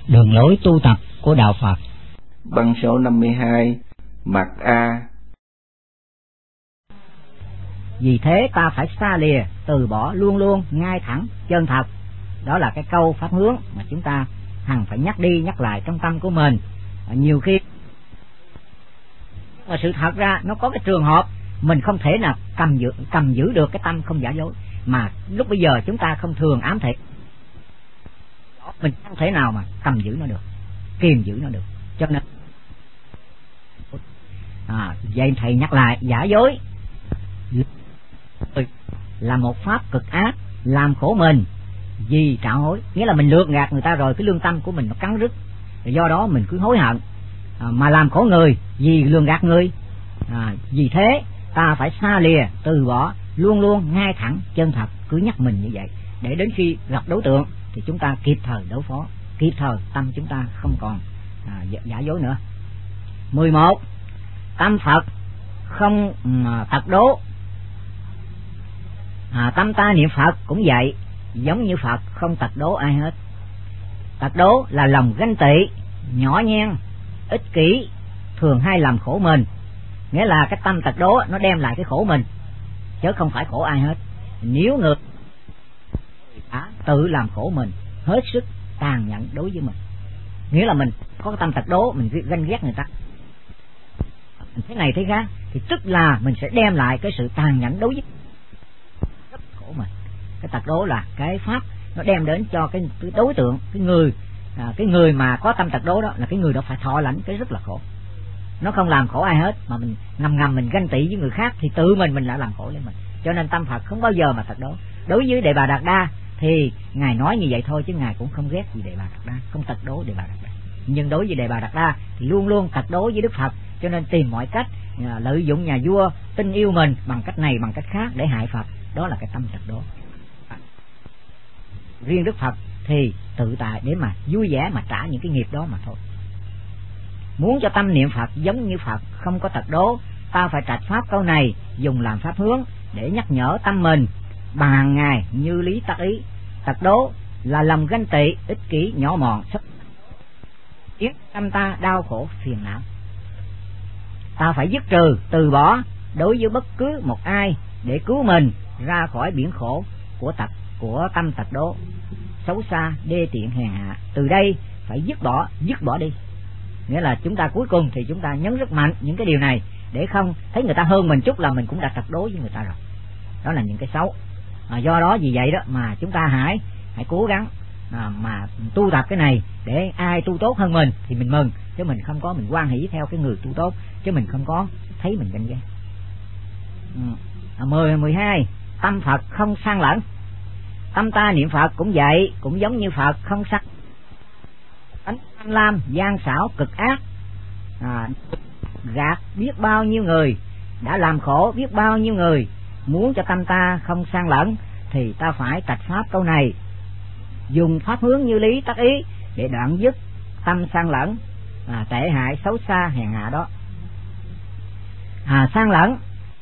Đường lối tu tập của Đạo Phật. Băng số 52, mặt A. Vì thế ta phải xa lìa, từ bỏ luôn luôn, ngay thẳng, chân thật. Đó là cái câu pháp hướng mà chúng ta hằng phải nhắc đi nhắc lại trong tâm của mình. Nhiều khi mà sự thật ra nó có cái trường hợp mình không thể nào cầm giữ được cái tâm không giả dối, mà lúc bây giờ chúng ta không thường ám thị, mình không thể nào mà cầm giữ nó được, kiềm giữ nó được. Cho nên vậy thầy nhắc lại, giả dối là một pháp cực ác, làm khổ mình vì trạo hối. Nghĩa là mình lừa gạt người ta rồi cái lương tâm của mình nó cắn rứt, do đó mình cứ hối hận mà làm khổ người vì lường gạt người. Vì thế ta phải xa lìa, từ bỏ luôn luôn, ngay thẳng, chân thật. Cứ nhắc mình như vậy để đến khi gặp đối tượng thì chúng ta kịp thời đối phó, kịp thời tâm chúng ta không còn giả dối nữa. 11. Tâm Phật không tật đố. Tâm ta niệm Phật cũng vậy, giống như Phật, không tật đố ai hết. Tật đố là lòng ganh tị, nhỏ nhen, ích kỷ, thường hay làm khổ mình. Nghĩa là cái tâm tật đố nó đem lại cái khổ mình, chứ không phải khổ ai hết. Nếu người tự làm khổ mình, hết sức tàn nhẫn đối với mình. Nghĩa là mình có cái tâm tật đố, mình ganh ghét người ta, mình thế này thế khác, thì tức là mình sẽ đem lại cái sự tàn nhẫn đối với rất khổ mình. Cái tật đố là cái pháp nó đem đến cho cái đối tượng, cái người mà có tâm tật đố đó là cái người đó phải thọ lãnh cái rất là khổ. Nó không làm khổ ai hết, mà mình ngầm mình ganh tị với người khác thì tự mình lại làm khổ lên mình. Cho nên tâm Phật không bao giờ mà tật đố. Đối với Đề Bà Đạt Đa thì ngài nói như vậy thôi, chứ ngài cũng không ghét gì Đề Bà Đạt Đa, không tật đố Đề Bà Đạt Đa. Nhưng đối với Đề Bà Đạt Đa thì luôn luôn tật đố với Đức Phật, cho nên tìm mọi cách lợi dụng nhà vua tin yêu mình bằng cách này bằng cách khác để hại Phật. Đó là cái tâm tật đố. Riêng Đức Phật thì tự tại để mà vui vẻ mà trả những cái nghiệp đó mà thôi. Muốn cho tâm niệm Phật giống như Phật, không có tật đố, ta phải trạch pháp câu này dùng làm pháp hướng để nhắc nhở tâm mình bằng hàng ngày như lý tác ý. Tật đố là lòng ganh tị, ích kỷ, nhỏ mọn, khiến tâm ta đau khổ phiền não. Ta phải dứt trừ, từ bỏ đối với bất cứ một ai để cứu mình ra khỏi biển khổ của tâm tật đố xấu xa, đê tiện, hèn hạ. Từ đây phải dứt bỏ đi. Nghĩa là chúng ta cuối cùng thì chúng ta nhấn rất mạnh những cái điều này để không thấy người ta hơn mình chút là mình cũng đã tật đố với người ta rồi. Đó là những cái xấu. Do đó vì vậy đó mà chúng ta hãy cố gắng mà tu tập cái này để ai tu tốt hơn mình thì mình mừng, chứ mình không có mình hoan hỷ theo cái người tu tốt, chứ mình không có thấy mình ganh ghét. 12. Tâm Phật không san lẫn. Tâm ta niệm Phật cũng vậy, cũng giống như Phật, không sắc tánh tham lam, gian xảo, cực ác, gạt biết bao nhiêu người, đã làm khổ biết bao nhiêu người. Muốn cho tâm ta không san lẫn thì ta phải trạch pháp câu này, dùng pháp hướng như lý tác ý để đoạn dứt tâm san lẫn, tệ hại, xấu xa, hèn hạ đó. San lẫn,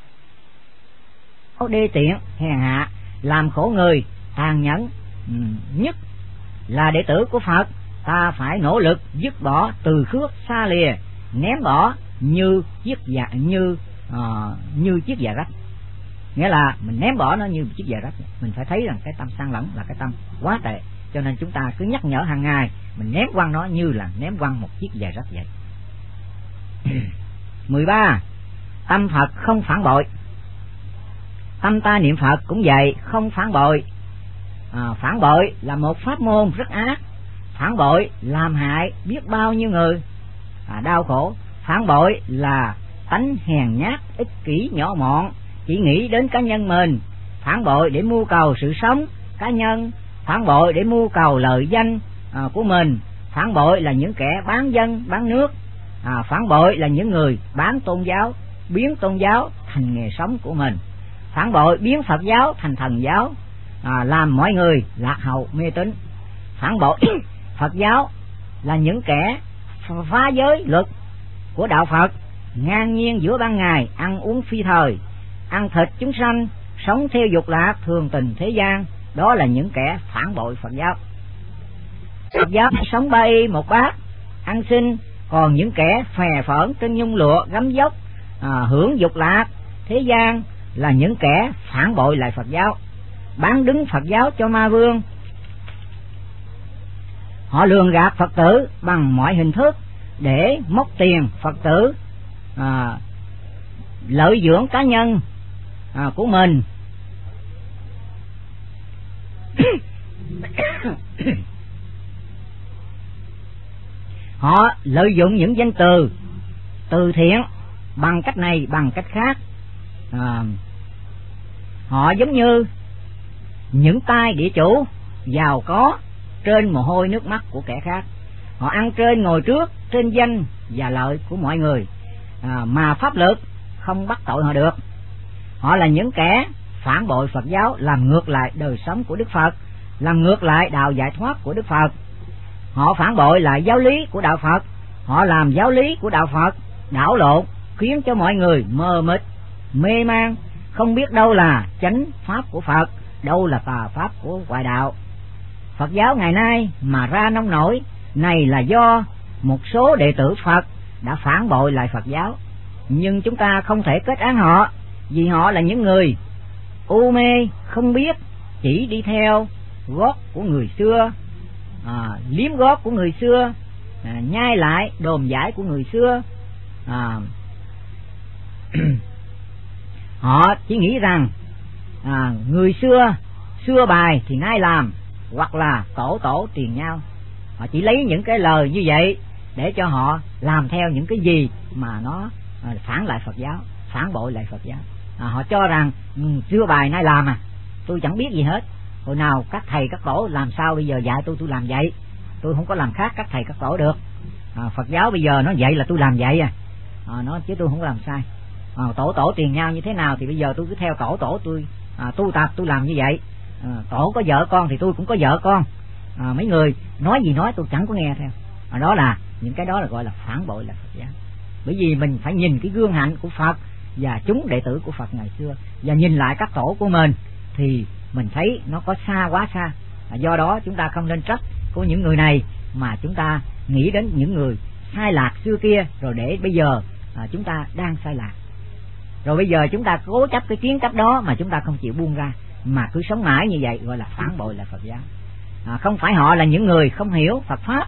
đê tiện, hèn hạ, làm khổ người, tàn nhẫn, nhất là đệ tử của Phật. Ta phải nỗ lực dứt bỏ, từ khước, xa lìa, ném bỏ như chiếc dạ rách. Nghĩa là mình ném bỏ nó như chiếc dạ rách. Mình phải thấy rằng cái tâm san lẫn là cái tâm quá tệ, cho nên chúng ta cứ nhắc nhở hàng ngày, mình ném quăng nó như là ném quăng một chiếc dạ rách vậy. 13. Tâm Phật không phản bội. Tâm ta niệm Phật cũng vậy, không phản bội. Phản bội là một pháp môn rất ác. Phản bội làm hại biết bao nhiêu người đau khổ. Phản bội là tánh hèn nhát, ích kỷ, nhỏ mọn, chỉ nghĩ đến cá nhân mình. Phản bội để mưu cầu sự sống cá nhân. Phản bội để mưu cầu lợi danh của mình. Phản bội là những kẻ bán dân bán nước. Phản bội là những người bán tôn giáo, biến tôn giáo thành nghề sống của mình. Phản bội biến Phật giáo thành thần giáo, làm mọi người lạc hậu mê tín. Phản bội Phật giáo là những kẻ phá giới luật của đạo Phật, ngang nhiên giữa ban ngày, ăn uống phi thời, ăn thịt chúng sanh, sống theo dục lạc, thường tình thế gian. Đó là những kẻ phản bội Phật giáo. Phật giáo sống ba y một bát, ăn xin. Còn những kẻ phè phỡn trên nhung lụa gấm dốc, hưởng dục lạc thế gian là những kẻ phản bội lại Phật giáo, bán đứng Phật giáo cho ma vương. Họ lường gạt Phật tử bằng mọi hình thức để móc tiền Phật tử, lợi dưỡng cá nhân của mình. Họ lợi dụng những danh từ từ thiện bằng cách này bằng cách khác. Họ giống như những tay địa chủ giàu có trên mồ hôi nước mắt của kẻ khác. Họ ăn trên ngồi trước trên danh và lợi của mọi người, mà pháp luật không bắt tội họ được. Họ là những kẻ phản bội Phật giáo, làm ngược lại đời sống của Đức Phật, làm ngược lại đạo giải thoát của Đức Phật. Họ phản bội lại giáo lý của đạo Phật. Họ làm giáo lý của đạo Phật đảo lộn, khiến cho mọi người mờ mịt, mê man, không biết đâu là chánh pháp của Phật, đâu là tà pháp của ngoại đạo. Phật giáo ngày nay mà ra nông nổi này là do một số đệ tử Phật đã phản bội lại Phật giáo. Nhưng chúng ta không thể kết án họ, vì họ là những người u mê không biết, chỉ đi theo gót của người xưa, liếm gót của người xưa, nhai lại đồn giải của người xưa. Họ chỉ nghĩ rằng người xưa bài thì nay làm, hoặc là tổ truyền nhau. Họ chỉ lấy những cái lời như vậy để cho họ làm theo những cái gì mà nó phản lại Phật giáo, phản bội lại Phật giáo. Họ cho rằng xưa bài nay làm, tôi chẳng biết gì hết. Hồi nào các thầy các tổ làm sao bây giờ dạy tôi làm vậy, tôi không có làm khác các thầy các tổ được. Phật giáo bây giờ nó vậy là tôi làm vậy nó chứ tôi không có làm sai. Tổ truyền nhau như thế nào thì bây giờ tôi cứ theo tổ tôi tu tập, tôi làm như vậy. Tổ có vợ con thì tôi cũng có vợ con. Mấy người nói gì nói tôi chẳng có nghe theo. Đó là những cái đó là gọi là phản bội là Phật giáo. Bởi vì mình phải nhìn cái gương hạnh của Phật và chúng đệ tử của Phật ngày xưa, và nhìn lại các tổ của mình thì mình thấy nó có xa quá xa. Do đó chúng ta không nên trách của những người này, mà chúng ta nghĩ đến những người sai lạc xưa kia, rồi để bây giờ chúng ta đang sai lạc, rồi bây giờ chúng ta cố chấp cái kiến chấp đó mà chúng ta không chịu buông ra, mà cứ sống mãi như vậy, gọi là phản bội lại Phật giáo. Không phải họ là những người không hiểu Phật pháp,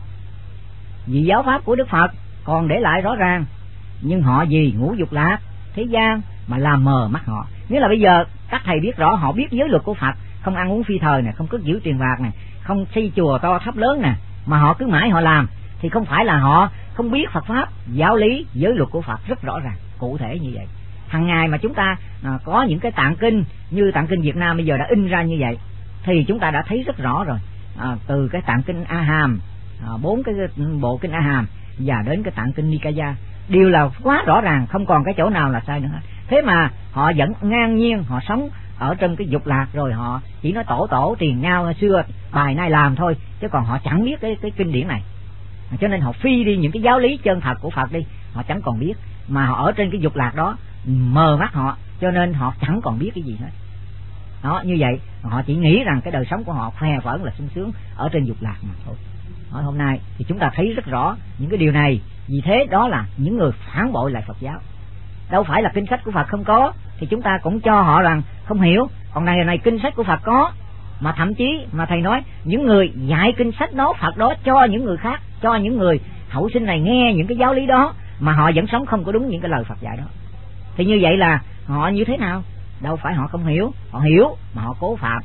vì giáo pháp của Đức Phật còn để lại rõ ràng, nhưng họ vì ngũ dục lạc thế gian mà làm mờ mắt họ. Nghĩa là bây giờ các thầy biết rõ, họ biết giới luật của Phật, không ăn uống phi thời nè, không cất giữ tiền bạc nè, không xây chùa to tháp lớn nè, mà họ cứ mãi họ làm, thì không phải là họ không biết Phật pháp, giáo lý, giới luật của Phật rất rõ ràng, cụ thể như vậy. Hàng ngày mà chúng ta có những cái tạng kinh như tạng kinh Việt Nam bây giờ đã in ra như vậy, thì chúng ta đã thấy rất rõ rồi. Từ cái tạng kinh A Hàm, 4 cái bộ kinh A Hàm, và đến cái tạng kinh Nikaya, đều là quá rõ ràng, không còn cái chỗ nào là sai nữa. Thế mà họ vẫn ngang nhiên họ sống ở trong cái dục lạc, rồi họ chỉ nói tổ truyền nhau hồi xưa bài nay làm thôi, chứ còn họ chẳng biết cái kinh điển này. Cho nên họ phi đi những cái giáo lý chân thật của Phật đi, họ chẳng còn biết, mà họ ở trên cái dục lạc đó mờ mắt họ, cho nên họ chẳng còn biết cái gì hết. Đó, như vậy họ chỉ nghĩ rằng cái đời sống của họ khoe phởn là sung sướng ở trên dục lạc mà thôi. Hôm nay thì chúng ta thấy rất rõ những cái điều này. Vì thế đó là những người phản bội lại Phật giáo. Đâu phải là kinh sách của Phật không có, thì chúng ta cũng cho họ rằng không hiểu. Còn này kinh sách của Phật có, mà thậm chí mà thầy nói những người dạy kinh sách đó, Phật đó, cho những người khác, cho những người hậu sinh này nghe những cái giáo lý đó, mà họ vẫn sống không có đúng những cái lời Phật dạy đó. Thì như vậy là họ như thế nào? Đâu phải họ không hiểu, họ hiểu mà họ cố phạm,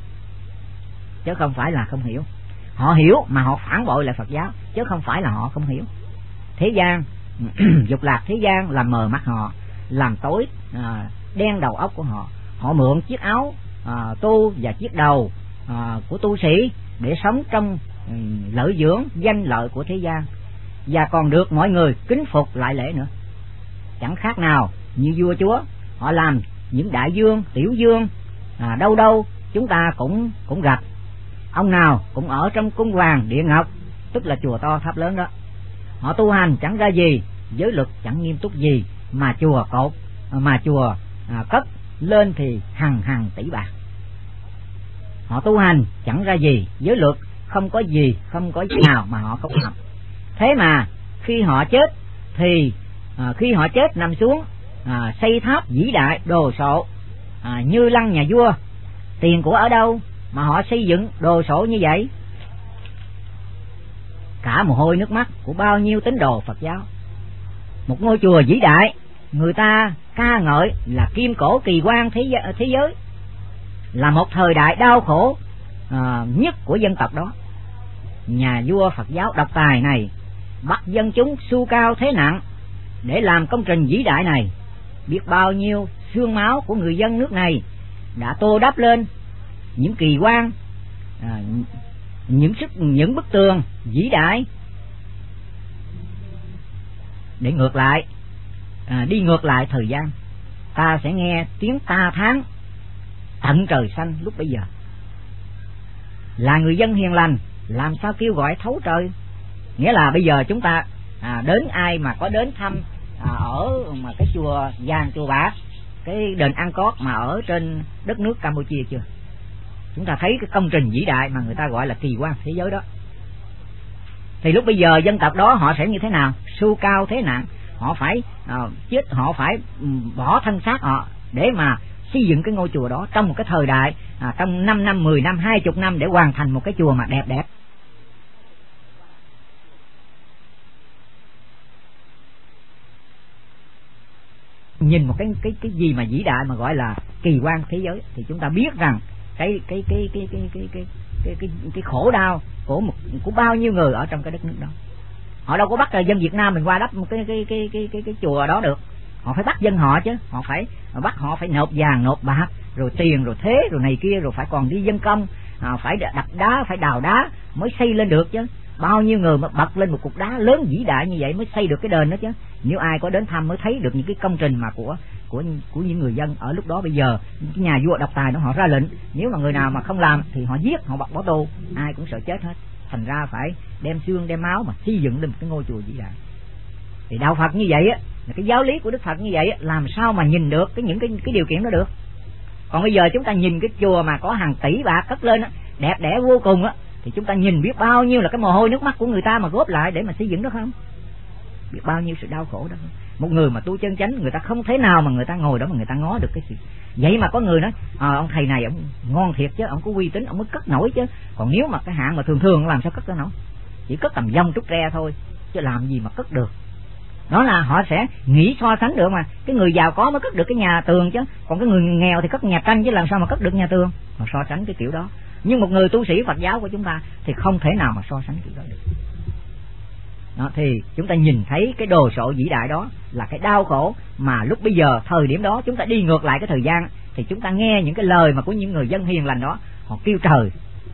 chứ không phải là không hiểu. Họ hiểu mà họ phản bội lại Phật giáo, chứ không phải là họ không hiểu. Thế gian dục lạc thế gian làm mờ mắt họ, làm tối đen đầu óc của họ. Họ mượn chiếc áo tu và chiếc đầu của tu sĩ để sống trong lợi dưỡng danh lợi của thế gian, và còn được mọi người kính phục lại lễ nữa. Chẳng khác nào như vua chúa, họ làm những đại vương, tiểu vương, đâu đâu chúng ta cũng gặp. Ông nào cũng ở trong cung hoàng địa ngọc, tức là chùa to tháp lớn đó. Họ tu hành chẳng ra gì, giới luật chẳng nghiêm túc gì, mà chùa cột, mà chùa cất lên thì hằng tỷ bạc. Họ tu hành chẳng ra gì, giới luật không có gì, không có nào mà họ không làm. Thế mà khi họ chết thì khi họ chết nằm xuống xây tháp vĩ đại đồ sộ như lăng nhà vua. Tiền của ở đâu mà họ xây dựng đồ sộ như vậy? Cả mồ hôi nước mắt của bao nhiêu tín đồ Phật giáo. Một ngôi chùa vĩ đại, người ta ca ngợi là kim cổ kỳ quan thế giới, là một thời đại đau khổ nhất của dân tộc đó. Nhà vua Phật giáo độc tài này bắt dân chúng xu cao thế nặng để làm công trình vĩ đại này. Biết bao nhiêu xương máu của người dân nước này đã tô đắp lên những kỳ quan, những bức tường vĩ đại để ngược lại, đi ngược lại thời gian. Ta sẽ nghe tiếng ta thán tận trời xanh lúc bấy giờ. Là người dân hiền lành làm sao kêu gọi thấu trời? Nghĩa là bây giờ chúng ta đến, ai mà có đến thăm ở mà cái chùa vàng chùa bạc, cái đền Angkor mà ở trên đất nước Campuchia chưa? Chúng ta thấy cái công trình vĩ đại mà người ta gọi là kỳ quan thế giới đó. Thì lúc bây giờ dân tộc đó họ sẽ như thế nào? Xu cao thế nặng, họ phải chết, họ phải bỏ thân xác họ để mà xây dựng cái ngôi chùa đó trong một cái thời đại trong 5 năm, 10 năm, 20 năm để hoàn thành một cái chùa mà đẹp đẹp. Nhìn một cái gì mà vĩ đại mà gọi là kỳ quan thế giới thì chúng ta biết rằng cái khổ đau của bao nhiêu người ở trong cái đất nước đó. Họ đâu có bắt dân Việt Nam mình qua đắp một cái chùa đó được. Họ phải bắt dân họ chứ, họ phải bắt họ phải nộp vàng nộp bạc rồi tiền rồi thế rồi này kia, rồi phải còn đi dân công, phải đập đá, phải đào đá mới xây lên được chứ. Bao nhiêu người mà bật lên một cục đá lớn vĩ đại như vậy mới xây được cái đền đó chứ. Nếu ai có đến thăm mới thấy được những cái công trình mà của những người dân ở lúc đó. Bây giờ cái nhà vua độc tài đó họ ra lệnh, nếu mà người nào mà không làm thì họ giết, họ bỏ tù, ai cũng sợ chết hết. Thành ra phải đem xương đem máu mà xây dựng lên một cái ngôi chùa vĩ đại. Thì đạo Phật như vậy á, cái giáo lý của Đức Phật như vậy á, làm sao mà nhìn được những cái điều kiện đó được? Còn bây giờ chúng ta nhìn cái chùa mà có hàng tỷ bạc cất lên á, đẹp đẽ vô cùng á, thì chúng ta nhìn biết bao nhiêu là cái mồ hôi nước mắt của người ta mà góp lại để mà xây dựng đó không? Biết bao nhiêu sự đau khổ đó không? Một người mà tu chân chánh, người ta không thể nào mà người ta ngồi đó mà người ta ngó được cái gì. Vậy mà có người nói ông thầy này ông ngon thiệt chứ, ông có uy tín ông mới cất nổi chứ. Còn nếu mà cái hạng mà thường làm sao cất nổi? Chỉ cất tầm dông trúc tre thôi chứ làm gì mà cất được. Đó là họ sẽ nghĩ so sánh được mà. Cái người giàu có mới cất được cái nhà tường chứ, còn cái người nghèo thì cất nhà tranh chứ làm sao mà cất được nhà tường. Họ so sánh cái kiểu đó. Nhưng một người tu sĩ Phật giáo của chúng ta thì không thể nào mà so sánh kiểu đó được. Đó, thì chúng ta nhìn thấy cái đồ sộ vĩ đại đó là cái đau khổ mà lúc bây giờ thời điểm đó chúng ta đi ngược lại cái thời gian thì chúng ta nghe những cái lời mà của những người dân hiền lành đó, họ kêu trời,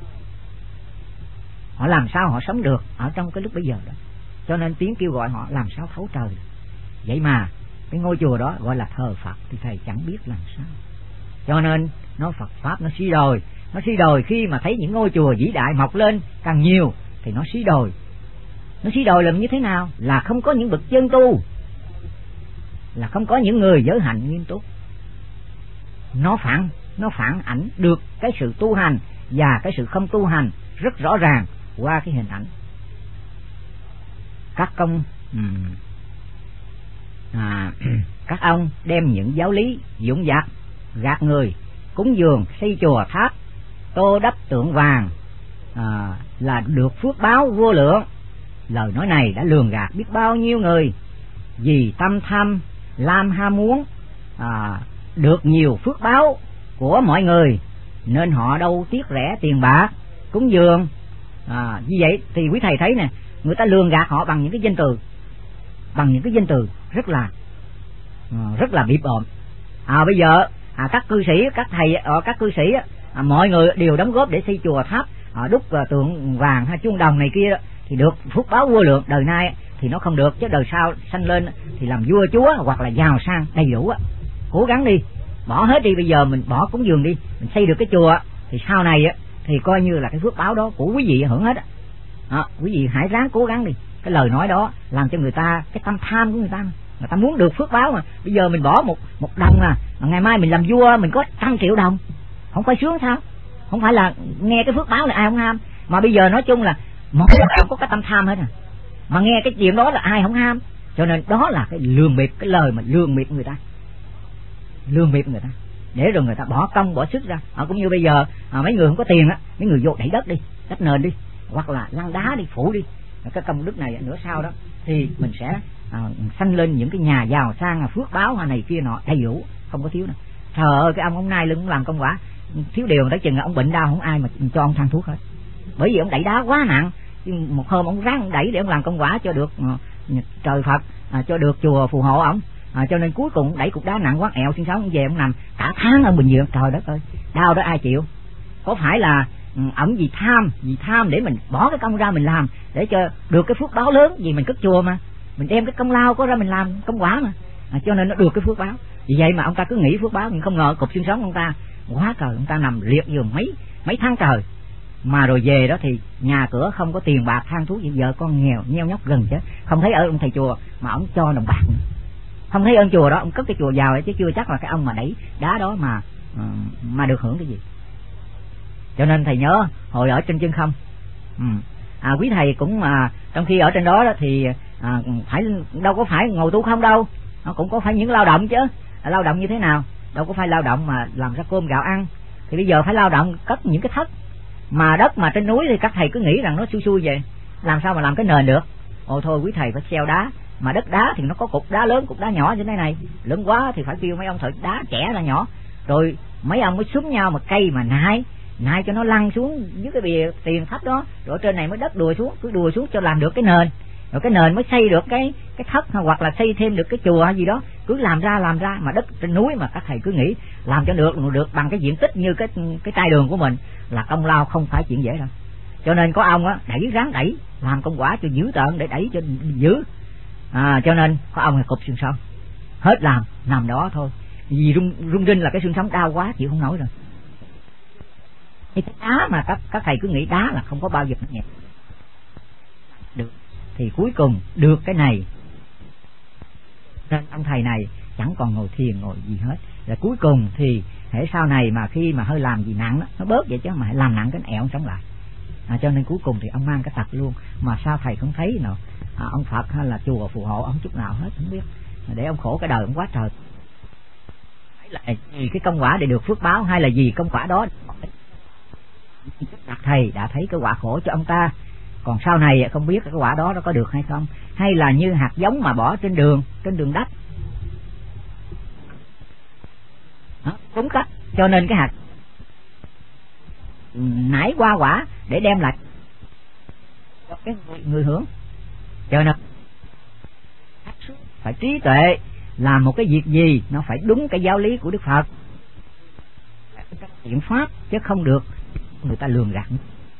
họ làm sao họ sống được ở trong cái lúc bây giờ đó. Cho nên tiếng kêu gọi họ làm sao thấu trời. Vậy mà cái ngôi chùa đó gọi là thờ Phật thì thầy chẳng biết làm sao. Cho nên nó Phật Pháp nó suy đồi. Nó suy đồi khi mà thấy những ngôi chùa vĩ đại mọc lên càng nhiều thì nó suy đồi. Nó suy đồi là như thế nào? Là không có những bậc chân tu, là không có những người giới hạnh nghiêm túc. Nó phản ảnh được cái sự tu hành và cái sự không tu hành rất rõ ràng qua cái hình ảnh. Các ông đem những giáo lý dũng dạc gạt người, cúng dường xây chùa tháp, tô đắp tượng vàng là được phước báo vô lượng. Lời nói này đã lường gạt biết bao nhiêu người vì tâm tham lam ham muốn được nhiều phước báo của mọi người, nên họ đâu tiếc rẻ tiền bạc cúng dường. Như vậy thì quý thầy thấy nè, người ta lường gạt họ bằng những cái danh từ rất là bịp bợm. Bây giờ các cư sĩ, các thầy các cư sĩ mọi người đều đóng góp để xây chùa tháp, đúc tượng vàng hay chuông đồng này kia đó, thì được phước báo vô lượng. Đời nay thì nó không được, chứ đời sau sanh lên thì làm vua chúa hoặc là giàu sang đầy đủ á. Cố gắng đi, bỏ hết đi, bây giờ mình bỏ cúng dường đi, mình xây được cái chùa thì sau này á thì coi như là cái phước báo đó của quý vị hưởng hết á. Quý vị hãy ráng cố gắng đi. Cái lời nói đó làm cho người ta, cái tâm tham của người ta muốn được phước báo mà. Bây giờ mình bỏ một đồng mà ngày mai mình làm vua mình có 100 triệu đồng, không phải sướng sao? Không phải là nghe cái phước báo này ai không ham. Mà bây giờ nói chung là một cái có cái tâm tham hết à, mà nghe cái chuyện đó là ai không ham. Cho nên đó là cái lường bịp, cái lời mà lường bịp người ta, để rồi người ta bỏ công bỏ sức ra. Cũng như bây giờ mấy người không có tiền á, mấy người vô đẩy đất đi, đất nền đi, hoặc là lăn đá đi, phủ đi, cái công đức này nữa sau đó thì mình sẽ sanh lên những cái nhà giàu sang, phước báo hay này kia nọ đầy đủ, không có thiếu nữa. Trời ơi, cái ông nay lưng làm công quả thiếu điều, tới chừng ông bệnh đau không ai mà cho ông thang thuốc hết, bởi vì ông đẩy đá quá nặng. Một hôm ông ráng ông đẩy để ông làm công quả cho được trời Phật, cho được chùa phù hộ ông, cho nên cuối cùng đẩy cục đá nặng quá, ẹo xương sống, ông về ông nằm cả tháng ở bệnh viện. Trời đất ơi, đau đó ai chịu? Có phải là ổng vì tham để mình bỏ cái công ra mình làm để cho được cái phước báo lớn, vì mình cất chùa mà, mình đem cái công lao có ra mình làm công quả mà, cho nên nó được cái phước báo. Vì vậy mà ông ta cứ nghĩ phước báo, nhưng không ngờ cục xương sống ông ta quá trời, ông ta nằm liệt giường mấy tháng trời, mà rồi về đó thì nhà cửa không có tiền bạc, than thuốc, vợ con nghèo nheo nhóc gần chết, không thấy ở ông thầy chùa mà ông cho đồng bạc nữa. Không thấy ơn chùa đó, ông cất cái chùa vào ấy, chứ chưa chắc là cái ông mà đẩy đá đó mà được hưởng cái gì. Cho nên thầy nhớ hồi ở trên chân không, quý thầy cũng trong khi ở trên đó thì phải đâu có phải ngồi tu không đâu, nó cũng có phải những lao động chứ. Lao động như thế nào? Đâu có phải lao động mà làm ra cơm gạo ăn, thì bây giờ phải lao động cất những cái thất mà đất mà trên núi, thì các thầy cứ nghĩ rằng nó xui vậy, làm sao mà làm cái nền được. Ồ thôi, quý thầy phải xeo đá, mà đất đá thì nó có cục đá lớn, cục đá nhỏ như thế này, lớn quá thì phải kêu mấy ông thợ đá chẻ ra nhỏ, rồi mấy ông mới xúm nhau mà cây mà nai cho nó lăn xuống dưới cái bìa tiền thấp đó, rồi trên này mới đất đùa xuống, cứ đùa xuống cho làm được cái nền, rồi cái nền mới xây được cái thất, hoặc là xây thêm được cái chùa hay gì đó, cứ làm ra. Mà đất trên núi mà các thầy cứ nghĩ làm cho được bằng cái diện tích như cái trai đường của mình là công lao, không phải chuyện dễ đâu. Cho nên có ông á ráng đẩy làm công quả cho dữ tợn, để đẩy cho dữ, cho nên có ông là cục xương sống hết làm nằm đó thôi, vì rung rinh là cái xương sống đau quá chịu không nổi rồi. Thì cái đá mà các thầy cứ nghĩ đá là không có bao giờ nhẹ được, thì cuối cùng được cái này, nên ông thầy này chẳng còn ngồi thiền ngồi gì hết. Rồi cuối cùng thì hễ sau này mà khi mà hơi làm gì nặng đó, nó bớt vậy chứ mà làm nặng cái ẹo sống lại, cho nên cuối cùng thì ông mang cái tật luôn. Mà sao thầy không thấy nào ông Phật hay là chùa phù hộ ông chút nào hết, không biết, để ông khổ cái đời ông quá trời. Là vì cái công quả để được phước báo, hay là vì công quả đó thầy đã thấy cái quả khổ cho ông ta, còn sau này không biết cái quả đó nó có được hay không, hay là như hạt giống mà bỏ trên đường đất đúng cách, cho nên cái hạt nảy qua quả để đem lại cho cái người hưởng. Cho nên phải trí tuệ, làm một cái việc gì nó phải đúng cái giáo lý của Đức Phật, các biện pháp, chứ không được người ta lường gạt.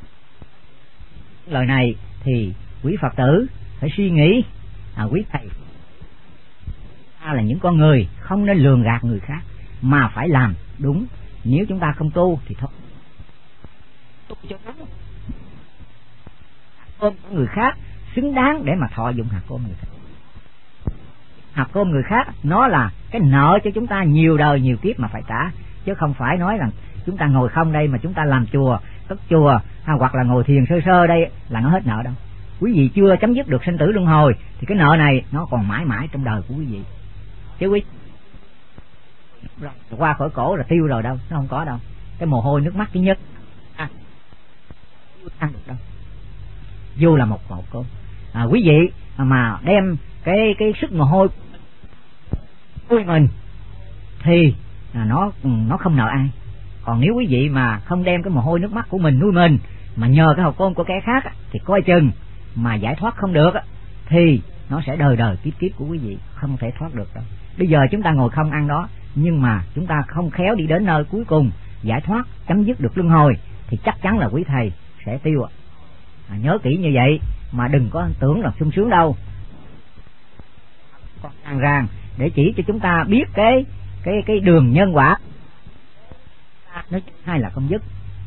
Lời này thì quý Phật tử phải suy nghĩ, quý thầy ta là những con người không nên lường gạt người khác, mà phải làm đúng. Nếu chúng ta không tu thì thôi, tu cho đúng. Hạt cơm của người khác xứng đáng để mà thọ dụng hạt cơm người khác. Hạt cơm người khác nó là cái nợ cho chúng ta nhiều đời nhiều kiếp mà phải trả, chứ không phải nói rằng chúng ta ngồi không đây mà chúng ta làm chùa, cất chùa, hoặc là ngồi thiền sơ đây là nó hết nợ đâu. Quý vị chưa chấm dứt được sinh tử luân hồi thì cái nợ này nó còn mãi mãi trong đời của quý vị, chứ quý qua khỏi cổ là tiêu rồi đâu, nó không có đâu. Cái mồ hôi nước mắt thứ nhất ăn được đâu, dù là một cơm. Quý vị mà đem cái sức mồ hôi nuôi mình thì nó không nợ ai. Còn nếu quý vị mà không đem cái mồ hôi nước mắt của mình nuôi mình, mà nhờ cái hào cơm của kẻ khác thì coi chừng mà giải thoát không được, thì nó sẽ đời đời kiếp kiếp của quý vị không thể thoát được đâu. Bây giờ chúng ta ngồi không ăn đó, nhưng mà chúng ta không khéo đi đến nơi cuối cùng giải thoát, chấm dứt được luân hồi, thì chắc chắn là quý thầy sẽ tiêu. Nhớ kỹ như vậy, mà đừng có tưởng là sung sướng đâu. Còn ràng để chỉ cho chúng ta biết cái đường nhân quả, nó hay là không dứt.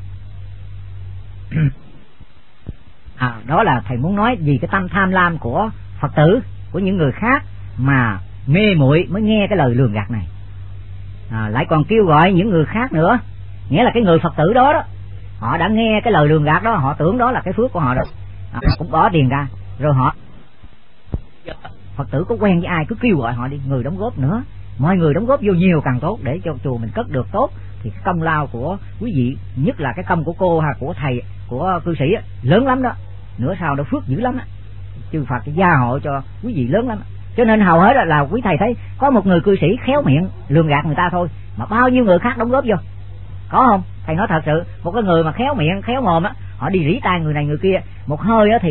Đó là thầy muốn nói vì cái tâm tham lam của Phật tử, của những người khác mà mê muội mới nghe cái lời lường gạt này. Lại còn kêu gọi những người khác nữa, nghĩa là cái người Phật tử đó họ đã nghe cái lời lường gạt đó, họ tưởng đó là cái phước của họ rồi, cũng bỏ tiền ra, rồi họ Phật tử có quen với ai cứ kêu gọi họ đi, người đóng góp nữa, mọi người đóng góp vô nhiều càng tốt, để cho chùa mình cất được tốt, thì cái công lao của quý vị, nhất là cái công của cô hay của thầy, của cư sĩ lớn lắm đó, nữa sau đó phước dữ lắm á, chư Phật gia hộ cho quý vị lớn lắm. Cho nên hầu hết là quý thầy thấy có một người cư sĩ khéo miệng lường gạt người ta thôi mà bao nhiêu người khác đóng góp vô, có không? Thầy nói thật sự, một cái người mà khéo miệng khéo mồm á, họ đi rỉ tai người này người kia, một hơi á thì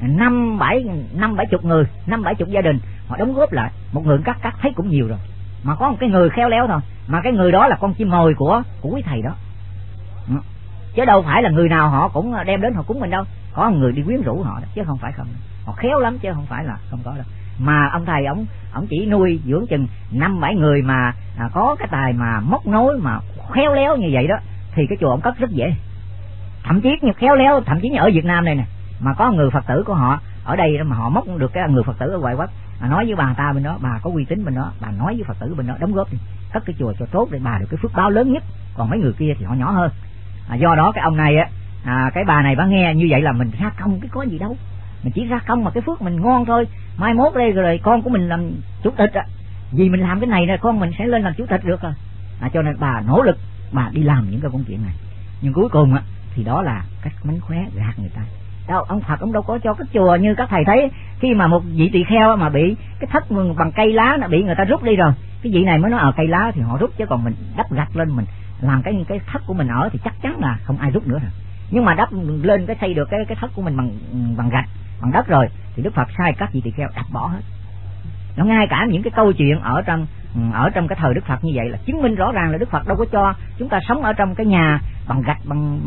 5-70 gia đình họ đóng góp lại, một người cắt thấy cũng nhiều rồi, mà có một cái người khéo léo thôi, mà cái người đó là con chim mồi của quý thầy đó, chứ đâu phải là người nào họ cũng đem đến họ cúng mình đâu, có một người đi quyến rũ họ đó, chứ không phải không, họ khéo lắm chứ không phải là không có đâu. Mà ông thầy ổng chỉ nuôi dưỡng chừng 5-7 người mà có cái tài mà móc nối mà khéo léo như vậy đó, thì cái chùa ổng cất rất dễ. Thậm chí như khéo léo, thậm chí như ở Việt Nam đây nè, mà có người Phật tử của họ ở đây mà họ móc được cái người Phật tử ở ngoại quốc, nói với bà ta bên đó, bà có uy tín bên đó, bà nói với Phật tử bên đó đóng góp đi, cất cái chùa cho tốt để bà được cái phước báo lớn nhất, còn mấy người kia thì họ nhỏ hơn. Do đó cái ông này cái bà này bà nghe như vậy là mình ra công cái có gì đâu, mình chỉ ra công mà cái phước mình ngon thôi, mai mốt đây rồi con của mình làm chủ tịch vì mình làm cái này rồi con mình sẽ lên làm chủ tịch được rồi. Cho nên bà nỗ lực bà đi làm những cái công chuyện này, nhưng cuối cùng thì đó là cách mánh khóe gạt người ta. Đâu, ông Phật ông đâu có cho cái chùa như các thầy thấy, khi mà một vị tỳ kheo mà bị cái thất bằng cây lá nó bị người ta rút đi rồi, cái vị này mới nói cây lá thì họ rút, chứ còn mình đắp gạch lên mình làm cái thất của mình ở thì chắc chắn là không ai rút nữa rồi. Nhưng mà đắp lên cái xây được cái thất của mình bằng gạch, bằng đất rồi thì Đức Phật sai các vị tỳ kheo đập bỏ hết. Nó ngay cả những cái câu chuyện ở trong cái thời Đức Phật như vậy là chứng minh rõ ràng là Đức Phật đâu có cho chúng ta sống ở trong cái nhà bằng gạch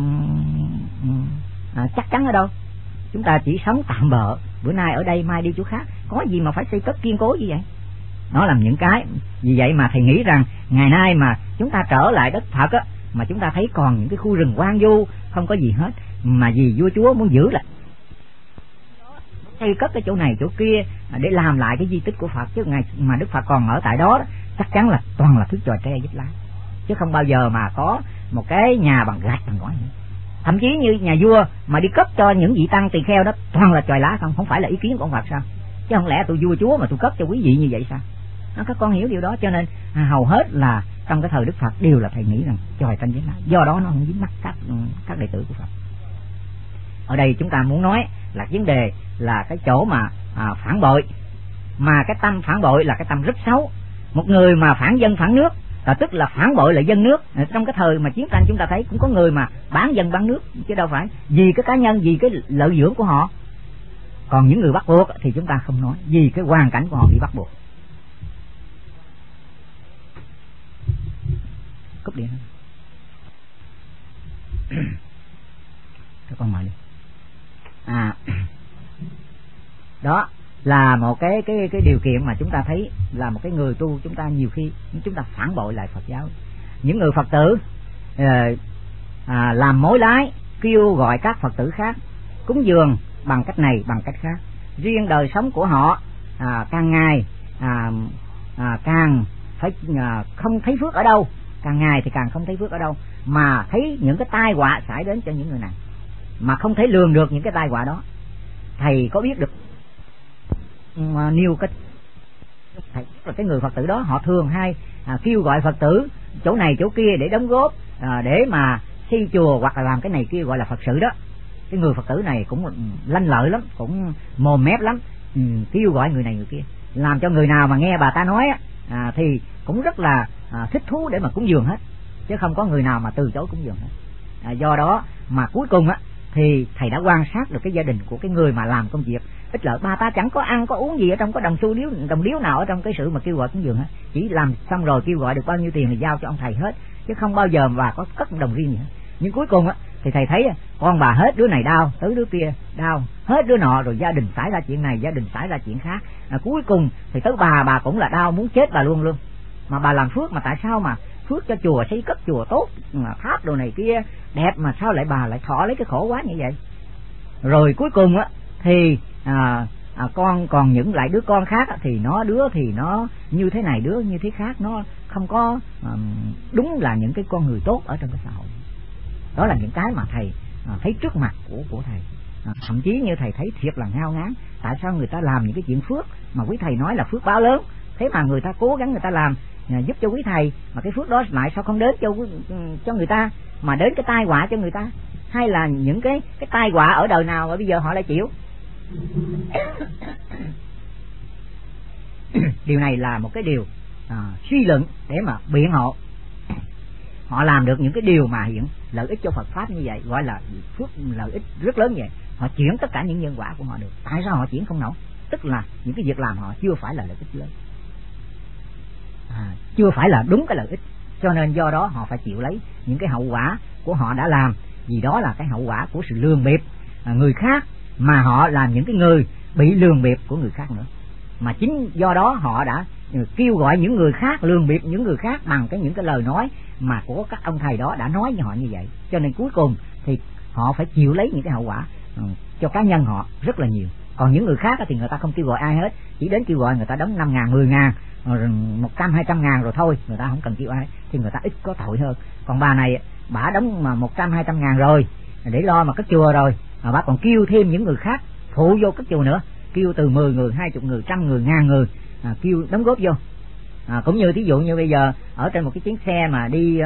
chắc chắn ở đâu. Chúng ta chỉ sống tạm bợ, bữa nay ở đây mai đi chỗ khác, có gì mà phải xây cất kiên cố như vậy. Nó làm những cái vì vậy mà thầy nghĩ rằng ngày nay mà chúng ta trở lại đất Phật mà chúng ta thấy còn những cái khu rừng hoang vu không có gì hết, mà vì vua chúa muốn giữ lại xây cất cái chỗ này chỗ kia để làm lại cái di tích của Phật, chứ ngày mà Đức Phật còn ở tại đó chắc chắn là toàn là thứ trò tre dít lá, chứ không bao giờ mà có một cái nhà bằng gạch bằng ngói nữa. Thậm chí như nhà vua mà đi cấp cho những vị tăng tỳ kheo đó toàn là chòi lá không phải là ý kiến của ông Phật sao? Chứ không lẽ tôi vua chúa mà tôi cấp cho quý vị như vậy sao? Các con hiểu điều đó, cho nên hầu hết là trong cái thời Đức Phật đều là thầy nghĩ rằng chòi tranh với lá, do đó nó không dính mắc các đệ tử của Phật. Ở đây chúng ta muốn nói là vấn đề là cái chỗ mà phản bội, mà cái tâm phản bội là cái tâm rất xấu. Một người mà phản dân phản nước là tức là phản bội là dân nước. Trong cái thời mà chiến tranh chúng ta thấy cũng có người mà bán dân bán nước, chứ đâu phải vì cái cá nhân, vì cái lợi dưỡng của họ. Còn những người bắt buộc thì chúng ta không nói, vì cái hoàn cảnh của họ bị bắt buộc. Cúp điện các con mời đi. Đó là một cái điều kiện mà chúng ta thấy là một cái người tu chúng ta nhiều khi chúng ta phản bội lại Phật giáo. Những người Phật tử làm mối lái kêu gọi các Phật tử khác cúng dường bằng cách này bằng cách khác, riêng đời sống của họ càng ngày càng phải không thấy phước ở đâu, càng ngày thì càng không thấy phước ở đâu, mà thấy những cái tai họa xảy đến cho những người này mà không thể lường được những cái tai họa đó. Thầy có biết được nhiều cái thầy là cái người Phật tử đó họ thường hay kêu gọi Phật tử chỗ này chỗ kia để đóng góp để mà xây chùa hoặc là làm cái này kia, gọi là Phật sự đó. Cái người Phật tử này cũng lanh lợi lắm, cũng mồm mép lắm, kêu gọi người này người kia, làm cho người nào mà nghe bà ta nói thì cũng rất là thích thú để mà cúng dường hết, chứ không có người nào mà từ chối cúng dường hết. Do đó mà cuối cùng thì thầy đã quan sát được cái gia đình của cái người mà làm công việc ít lợi, bà ta chẳng có ăn có uống gì ở trong, có đồng điếu nào ở trong cái sự mà kêu gọi cúng dường hết, chỉ làm xong rồi kêu gọi được bao nhiêu tiền thì giao cho ông thầy hết, chứ không bao giờ bà có cất đồng riêng gì hết. Nhưng cuối cùng thì thầy thấy con bà hết đứa này đau tới đứa kia đau, hết đứa nọ, rồi gia đình xảy ra chuyện này, gia đình xảy ra chuyện khác, cuối cùng thì tới bà cũng là đau muốn chết bà luôn. Mà bà làm phước mà tại sao mà phước cho chùa xây cất chùa tốt, tháp đồ này kia đẹp, mà sao lại bà lại thọ lấy cái khổ quá như vậy? Rồi cuối cùng thì con còn những lại đứa con khác thì nó như thế này, đứa như thế khác, nó không có đúng là những cái con người tốt ở trong cái xã hội. Đó là những cái mà thầy thấy trước mặt của thầy. Thậm chí như thầy thấy thiệt là ngao ngán, tại sao người ta làm những cái chuyện phước mà quý thầy nói là phước báo lớn, thế mà người ta cố gắng người ta làm giúp cho quý thầy, mà cái phước đó lại sao không đến cho người ta, mà đến cái tai họa cho người ta, hay là những cái tai họa ở đời nào mà bây giờ họ lại chịu. Điều này là một cái điều suy luận để mà biện hộ. Họ làm được những cái điều mà hiện lợi ích cho Phật pháp như vậy, gọi là phước lợi ích rất lớn vậy, họ chuyển tất cả những nhân quả của họ được. Tại sao họ chuyển không nổi? Tức là những cái việc làm họ chưa phải là lợi ích lớn, chưa phải là đúng cái lợi ích, cho nên do đó họ phải chịu lấy những cái hậu quả của họ đã làm, vì đó là cái hậu quả của sự lường bịp người khác, mà họ làm những cái người bị lường bịp của người khác nữa, mà chính do đó họ đã kêu gọi những người khác lường bịp những người khác bằng những cái lời nói mà của các ông thầy đó đã nói với họ như vậy. Cho nên cuối cùng thì họ phải chịu lấy những cái hậu quả cho cá nhân họ rất là nhiều. Còn những người khác thì người ta không kêu gọi ai hết, chỉ đến kêu gọi người ta đóng 5.000, 10.000, 100, 200 ngàn rồi thôi, người ta không cần kêu ai, thì người ta ít có tội hơn. Còn bà này bà đóng mà 100, 200 ngàn rồi để lo mà cất chùa rồi, mà bà còn kêu thêm những người khác phụ vô cất chùa nữa, kêu từ 10 người, 20 người, 100 người, 1000 người kêu đóng góp vô. Cũng như thí dụ như bây giờ ở trên một cái chuyến xe mà đi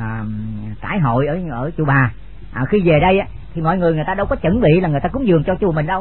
trải hội ở chùa Bà, khi về đây thì mọi người ta đâu có chuẩn bị là người ta cúng dường cho chùa mình đâu,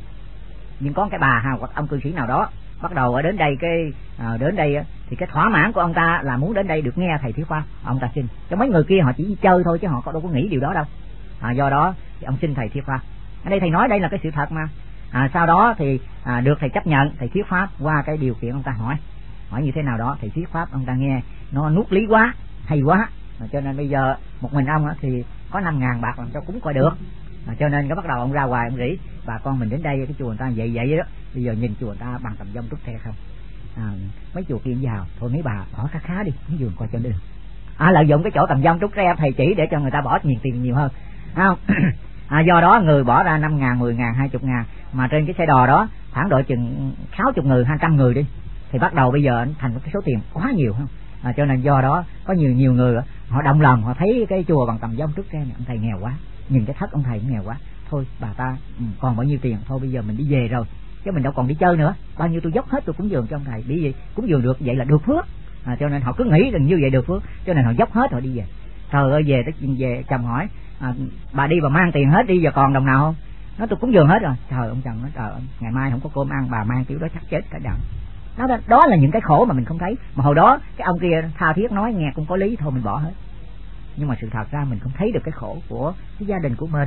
nhưng có cái bà hoặc ông cư sĩ nào đó bắt đầu ở đến đây đến đây thì cái thỏa mãn của ông ta là muốn đến đây được nghe thầy thuyết pháp, ông ta xin. Cho mấy người kia họ chỉ chơi thôi chứ họ đâu có nghĩ điều đó đâu. Do đó thì ông xin thầy thuyết pháp. Ở đây thầy nói đây là cái sự thật mà. Sau đó thì được thầy chấp nhận thầy thuyết pháp qua cái điều kiện ông ta hỏi như thế nào đó, thầy thuyết pháp ông ta nghe nó nuốt lý quá, hay quá, cho nên bây giờ một mình ông thì có 5.000 bạc làm cho cúng coi được. Cho nên cái bắt đầu ông ra ngoài ông rỉ bà con mình đến đây cái chùa người ta vậy đó, bây giờ nhìn chùa người ta bằng tầm dông trúc tre không, mấy chùa kia vào thôi mấy bà bỏ khá đi cúng dường coi cho được. Lợi dụng cái chỗ tầm dông trúc tre thầy chỉ để cho người ta bỏ tiền nhiều hơn, không? Do đó người bỏ ra 5.000, 10.000, 20.000, mà trên cái xe đò đó khoảng độ chừng 60 người, 200 người đi, thì bắt đầu bây giờ thành một cái số tiền quá nhiều không? Cho nên do đó có nhiều người họ động lòng, họ thấy cái chùa bằng tầm dông trúc tre này, ông thầy nghèo quá, nhìn cái thất ông thầy cũng nghèo quá, thôi bà ta còn bao nhiêu tiền, thôi bây giờ mình đi về rồi chứ mình đâu còn đi chơi nữa, bao nhiêu tôi dốc hết tôi cúng dường cho ông thầy, bởi vì cúng dường được vậy là được phước. Cho nên họ cứ nghĩ rằng như vậy được phước, cho nên họ dốc hết rồi đi về. Trời ơi, về chồng hỏi bà đi bà mang tiền hết đi, giờ còn đồng nào không? Nói tôi cúng dường hết rồi. Trời, ông chồng nói trời ơi, ngày mai không có cơm ăn, bà mang kiểu đó chắc chết cả đời. Đó là những cái khổ mà mình không thấy, mà hồi đó cái ông kia tha thiết nói nghe cũng có lý, thôi mình bỏ hết. Nhưng mà sự thật ra mình không thấy được cái khổ của cái gia đình của mình.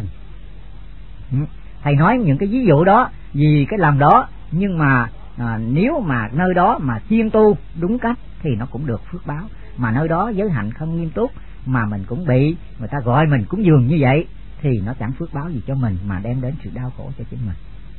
Thầy nói những cái ví dụ đó vì cái làm đó, nhưng mà nếu mà nơi đó mà siêng tu đúng cách thì nó cũng được phước báo, mà nơi đó giới hạnh không nghiêm túc mà mình cũng bị người ta gọi mình cúng dường như vậy thì nó chẳng phước báo gì cho mình, mà đem đến sự đau khổ cho chính mình.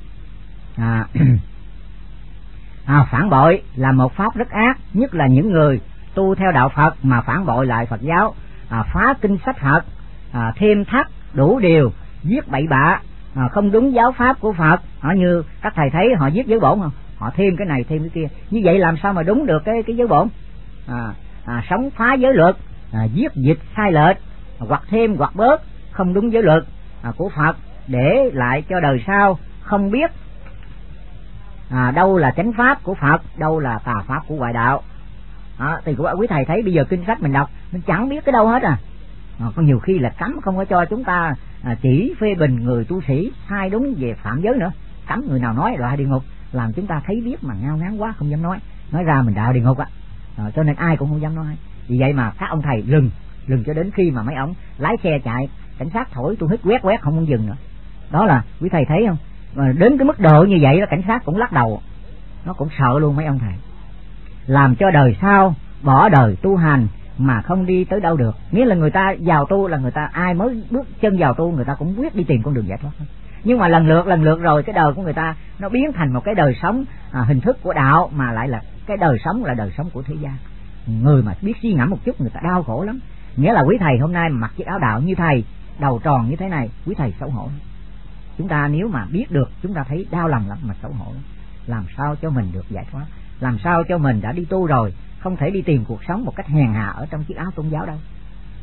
Phản bội là một pháp rất ác, nhất là những người tu theo đạo Phật mà phản bội lại Phật giáo, phá kinh sách Phật, thêm thắt đủ điều, viết bậy bạ, không đúng giáo pháp của Phật. Như các thầy thấy họ viết giới bổn không, họ thêm cái này thêm cái kia, như vậy làm sao mà đúng được cái giới bổn? Sống phá giới luật, viết dịch sai lệch, hoặc thêm hoặc bớt, không đúng giới luật của Phật, để lại cho đời sau không biết đâu là chánh pháp của Phật, đâu là tà pháp của ngoại đạo. Thì quý thầy thấy bây giờ kinh sách mình đọc mình chẳng biết cái đâu hết. Có nhiều khi là cấm không có cho chúng ta chỉ phê bình người tu sĩ sai đúng về phạm giới nữa, cấm người nào nói loại địa ngục, làm chúng ta thấy biết mà ngao ngán quá không dám nói ra mình đạo địa ngục cho nên ai cũng không dám nói. Vì vậy mà các ông thầy lừng cho đến khi mà mấy ông lái xe chạy, cảnh sát thổi tôi hít quét không muốn dừng nữa. Đó là quý thầy thấy không, mà đến cái mức độ như vậy đó cảnh sát cũng lắc đầu, nó cũng sợ luôn mấy ông thầy. Làm cho đời sau bỏ đời tu hành mà không đi tới đâu được. Nghĩa là người ta vào tu là người ta ai mới bước chân vào tu người ta cũng quyết đi tìm con đường giải thoát. Nhưng mà lần lượt rồi cái đời của người ta nó biến thành một cái đời sống hình thức của đạo, mà lại là cái đời sống là đời sống của thế gian. Người mà biết suy ngẫm một chút người ta đau khổ lắm. Nghĩa là quý thầy hôm nay mà mặc chiếc áo đạo như thầy, đầu tròn như thế này, quý thầy xấu hổ. Chúng ta nếu mà biết được chúng ta thấy đau lòng lắm mà xấu hổ. Làm sao cho mình được giải thoát, làm sao cho mình đã đi tu rồi không thể đi tìm cuộc sống một cách hèn hạ ở trong chiếc áo tôn giáo đâu.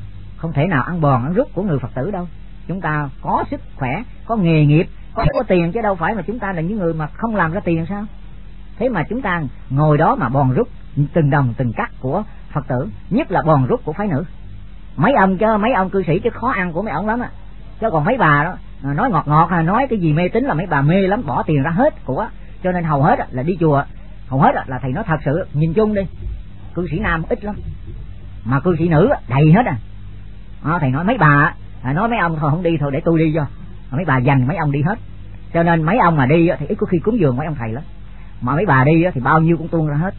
không thể nào ăn bòn ăn rút của người Phật tử đâu. Chúng ta có sức khỏe, có nghề nghiệp, có tiền, chứ đâu phải mà chúng ta là những người mà không làm ra tiền sao? Thế mà chúng ta ngồi đó mà bòn rút từng đồng từng cắc của Phật tử, nhất là bòn rút của phái nữ. Mấy ông cư sĩ chứ khó ăn của mấy ông lắm á. Chứ còn mấy bà đó nói ngọt ngọt, nói cái gì mê tín là mấy bà mê lắm, bỏ tiền ra hết của. Cho nên hầu hết là đi chùa, hầu hết là thầy nói thật sự, nhìn chung đi, cư sĩ nam ít lắm, mà cư sĩ nữ đầy hết thầy nói mấy bà nói mấy ông thôi không đi, thôi để tôi đi cho. Mấy bà dành mấy ông đi hết, cho nên mấy ông mà đi thì ít có khi cúng dường mấy ông thầy lắm, mà mấy bà đi thì bao nhiêu cũng tuôn ra hết.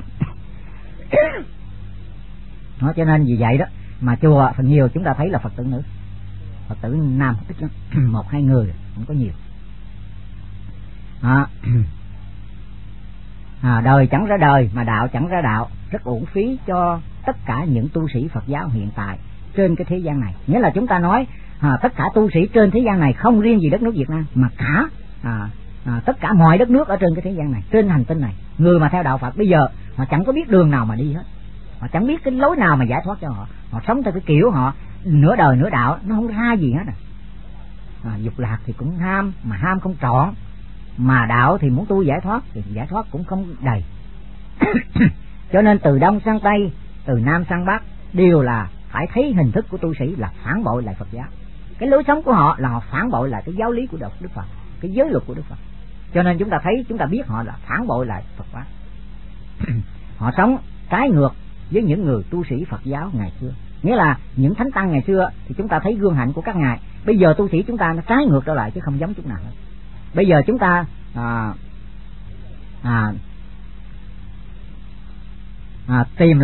Cho nên vì vậy đó mà chùa phần nhiều chúng ta thấy là Phật tử nữ, Phật tử nam ít lắm, 1-2 người, không có nhiều. Đời chẳng ra đời mà đạo chẳng ra đạo, rất uổng phí cho tất cả những tu sĩ Phật giáo hiện tại trên cái thế gian này. Nghĩa là chúng ta nói tất cả tu sĩ trên thế gian này, không riêng gì đất nước Việt Nam mà cả tất cả mọi đất nước ở trên cái thế gian này, trên hành tinh này, người mà theo đạo Phật bây giờ họ chẳng có biết đường nào mà đi hết, họ chẳng biết cái lối nào mà giải thoát cho họ. Họ sống theo cái kiểu họ nửa đời nửa đạo, nó không ra gì hết. Dục lạc thì cũng ham, mà ham không trọn, mà đạo thì muốn tu giải thoát thì giải thoát cũng không đầy. Cho nên từ đông sang tây, từ nam sang bắc đều là phải thấy hình thức của tu sĩ là phản bội lại Phật giáo. Cái lối sống của họ là họ phản bội lại cái giáo lý của Đức Phật, cái giới luật của Đức Phật. Cho nên chúng ta thấy, chúng ta biết họ là phản bội lại Phật pháp. Họ sống trái ngược với những người tu sĩ Phật giáo ngày xưa. Nghĩa là những thánh tăng ngày xưa thì chúng ta thấy gương hạnh của các ngài. Bây giờ tu sĩ chúng ta nó trái ngược trở lại chứ không giống chút nào hết. Bây giờ chúng ta tìm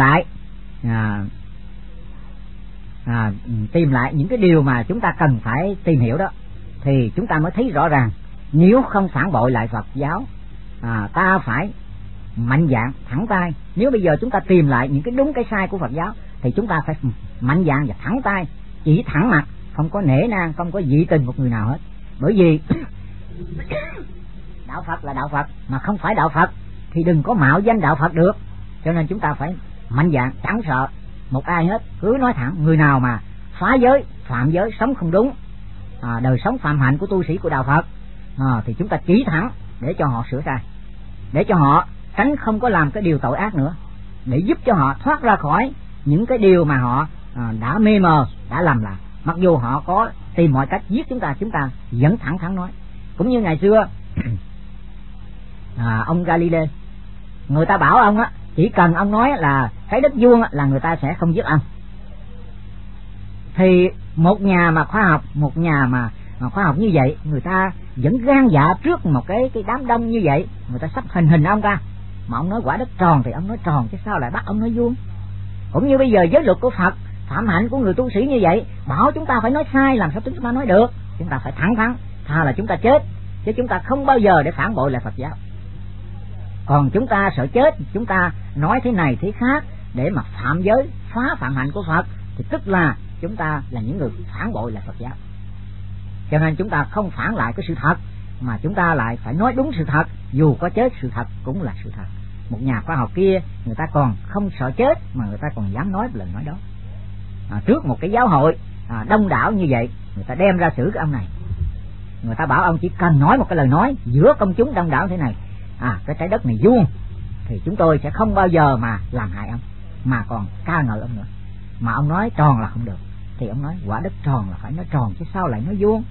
lại những cái điều mà chúng ta cần phải tìm hiểu đó, thì chúng ta mới thấy rõ ràng. Nếu không phản bội lại Phật giáo, ta phải mạnh dạn thẳng tay. Nếu bây giờ chúng ta tìm lại những cái đúng cái sai của Phật giáo thì chúng ta phải mạnh dạn và thẳng tay, chỉ thẳng mặt, không có nể nang, không có dị tình một người nào hết. Bởi vì đạo Phật là đạo Phật, mà không phải đạo Phật thì đừng có mạo danh đạo Phật được. Cho nên chúng ta phải mạnh dạn, chẳng sợ một ai hết, cứ nói thẳng. Người nào mà phá giới, phạm giới, sống không đúng đời sống phạm hạnh của tu sĩ của đạo Phật thì chúng ta chỉ thẳng để cho họ sửa sai, để cho họ tránh không có làm cái điều tội ác nữa, để giúp cho họ thoát ra khỏi những cái điều mà họ đã mê mờ, đã làm là. Mặc dù họ có tìm mọi cách giết chúng ta vẫn thẳng thắn nói. Cũng như ngày xưa ông Galilei, người ta bảo ông chỉ cần ông nói là trái đất vuông là người ta sẽ không giết ông. Thì một nhà mà khoa học, một nhà mà khoa học như vậy, người ta vẫn gan dạ trước một cái đám đông như vậy, người ta sắp hình ông ra. Mà ông nói quả đất tròn thì ông nói tròn, chứ sao lại bắt ông nói vuông. Cũng như bây giờ giới luật của Phật, phạm hạnh của người tu sĩ như vậy, bảo chúng ta phải nói sai, làm sao chúng ta nói được. Chúng ta phải thẳng thắn, thà là chúng ta chết, chứ chúng ta không bao giờ để phản bội lại Phật giáo. Còn chúng ta sợ chết, chúng ta nói thế này thế khác để mà phạm giới, phá phạm hạnh của Phật, thì tức là chúng ta là những người phản bội lại Phật giáo. Cho nên chúng ta không phản lại cái sự thật, mà chúng ta lại phải nói đúng sự thật, dù có chết sự thật cũng là sự thật. Một nhà khoa học kia, người ta còn không sợ chết mà người ta còn dám nói lời nói đó. Trước một cái giáo hội đông đảo như vậy, người ta đem ra xử cái ông này. Người ta bảo ông chỉ cần nói một cái lời nói giữa công chúng đông đảo thế này, cái trái đất này vuông, thì chúng tôi sẽ không bao giờ mà làm hại ông, mà còn ca ngợi ông nữa. Mà ông nói tròn là không được, thì ông nói quả đất tròn là phải nói tròn, chứ sao lại nói vuông.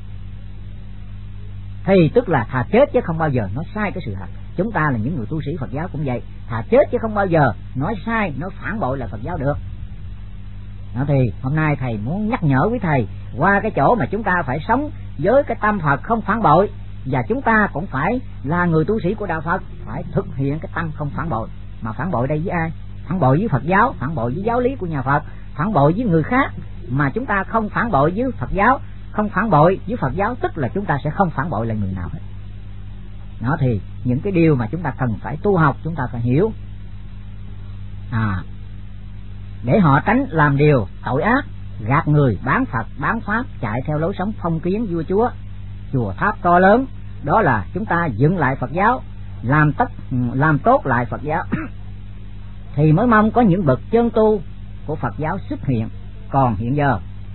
Thì tức là thà chết chứ không bao giờ nói sai cái sự thật. Chúng ta là những người tu sĩ Phật giáo cũng vậy, thà chết chứ không bao giờ nói sai, nói phản bội là Phật giáo được. Đó, thì hôm nay thầy muốn nhắc nhở quý thầy qua cái chỗ mà chúng ta phải sống với cái tâm Phật không phản bội, và chúng ta cũng phải là người tu sĩ của đạo Phật, phải thực hiện cái tâm không phản bội. Mà phản bội đây với ai? Phản bội với Phật giáo, phản bội với giáo lý của nhà Phật, phản bội với người khác. Mà chúng ta không phản bội với Phật giáo, không phản bội với Phật giáo, tức là chúng ta sẽ không phản bội lại người nào hết. Đó, thì những cái điều mà chúng ta cần phải tu học, chúng ta phải hiểu để họ tránh làm điều tội ác, gạt người, bán Phật, bán Pháp, chạy theo lối sống phong kiến vua chúa, chùa tháp to lớn. Đó là chúng ta dựng lại Phật giáo, làm tốt lại Phật giáo thì mới mong có những bậc chân tu của Phật giáo xuất hiện. Còn hiện giờ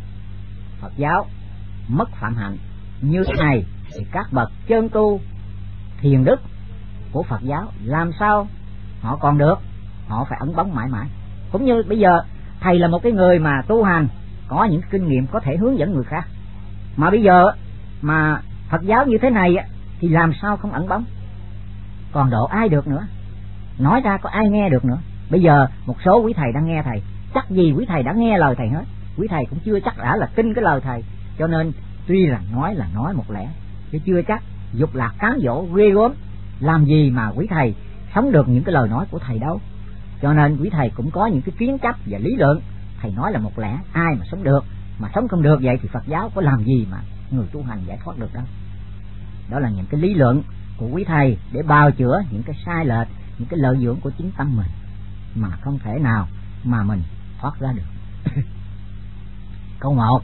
Phật giáo mất phạm hạnh như thế này thì các bậc chân tu thiền đức của Phật giáo làm sao họ còn được? Họ phải ẩn bóng mãi mãi. Cũng như bây giờ thầy là một cái người mà tu hành, có những kinh nghiệm có thể hướng dẫn người khác, mà bây giờ mà Phật giáo như thế này thì làm sao không ẩn bóng? Còn độ ai được nữa? Nói ra có ai nghe được nữa? Bây giờ một số quý thầy đang nghe thầy, chắc gì quý thầy đã nghe lời thầy hết, quý thầy cũng chưa chắc đã là tin cái lời thầy, cho nên tuy là nói một lẽ chứ chưa chắc. Dục lạc cám dỗ ghê gớm, làm gì mà quý thầy sống được những cái lời nói của thầy đâu. Cho nên quý thầy cũng có những cái kiến chấp và lý luận, thầy nói là một lẽ, ai mà sống được, mà sống không được vậy thì Phật giáo có làm gì mà người tu hành giải thoát được đâu. Đó là những cái lý luận của quý thầy để bào chữa những cái sai lệch, những cái lợi dưỡng của chính tâm mình, mà không thể nào mà mình thoát ra được. Câu 1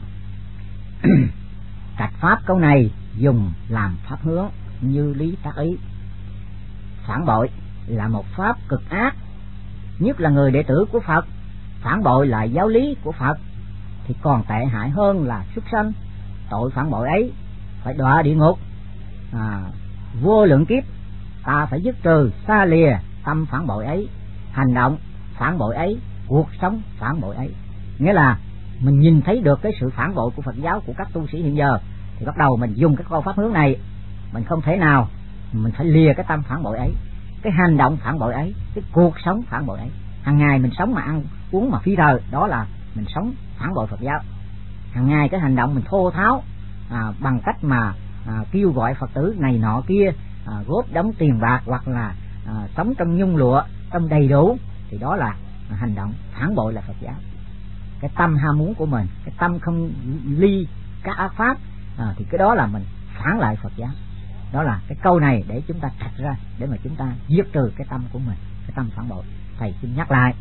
trạch pháp câu này dùng làm pháp hướng như lý tác ý. Phản bội là một pháp cực ác, nhất là người đệ tử của Phật phản bội lại giáo lý của Phật thì còn tệ hại hơn là súc sanh. Tội phản bội ấy phải đọa địa ngục vô lượng kiếp. Ta phải dứt trừ xa lìa tâm phản bội ấy, hành động phản bội ấy, cuộc sống phản bội ấy. Nghĩa là mình nhìn thấy được cái sự phản bội của Phật giáo, của các tu sĩ hiện giờ, thì bắt đầu mình dùng cái câu pháp hướng này. Mình không thể nào, mình phải lìa cái tâm phản bội ấy, cái hành động phản bội ấy, cái cuộc sống phản bội ấy. Hàng ngày mình sống mà ăn uống mà phi thời, đó là mình sống phản bội Phật giáo. Hàng ngày cái hành động mình thô tháo bằng cách mà kêu gọi Phật tử này nọ kia, góp đóng tiền bạc, hoặc là sống trong nhung lụa, trong đầy đủ, thì đó là hành động phản bội là Phật giáo. Cái tâm ham muốn của mình, cái tâm không ly các ác pháp, thì cái đó là mình phản lại Phật giáo. Đó là cái câu này để chúng ta trạch ra, để mà chúng ta diệt trừ cái tâm của mình, cái tâm phản bội. Thầy xin nhắc lại.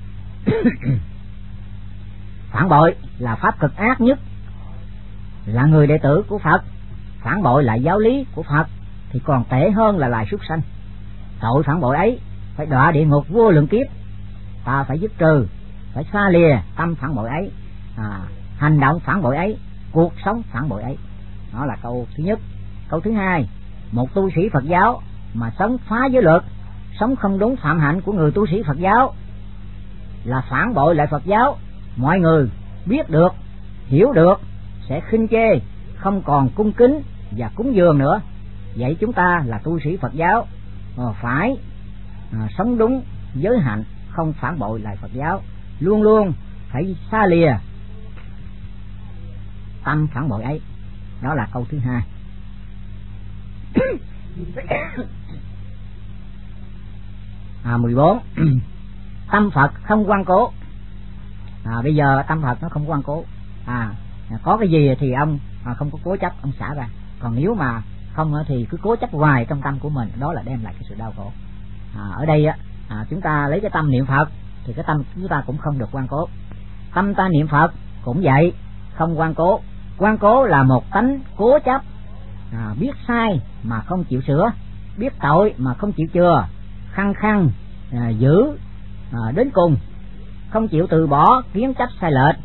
Phản bội là pháp cực ác nhất, là người đệ tử của Phật phản bội lại giáo lý của Phật thì còn tệ hơn là loài súc sanh. Tội phản bội ấy phải đọa địa ngục vô lượng kiếp. Ta phải dứt trừ, phải xa lìa tâm phản bội ấy, hành động phản bội ấy, cuộc sống phản bội ấy. Đó là câu thứ nhất. Câu thứ hai, một tu sĩ Phật giáo mà sống phá giới luật, sống không đúng phạm hạnh của người tu sĩ Phật giáo là phản bội lại Phật giáo. Mọi người biết được, hiểu được sẽ khinh chê, không còn cung kính và cúng dường nữa. Vậy chúng ta là tu sĩ Phật giáo phải sống đúng giới hạnh, không phản bội lại Phật giáo, luôn luôn phải xa lìa tâm phản bội ấy. Đó là câu thứ hai. À, 14. Tâm Phật không quan cố. Bây giờ tâm Phật nó không quan cố. Có cái gì thì ông không có cố chấp, ông xả ra. Còn nếu mà không thì cứ cố chấp hoài trong tâm của mình, đó là đem lại cái sự đau khổ. Ở đây chúng ta lấy cái tâm niệm Phật thì cái tâm chúng ta cũng không được quan cố. Tâm ta niệm Phật cũng vậy, không quan cố. Quan cố là một tánh cố chấp, biết sai mà không chịu sửa, biết tội mà không chịu chừa, khăng khăng giữ đến cùng, không chịu từ bỏ kiến chấp sai lệch,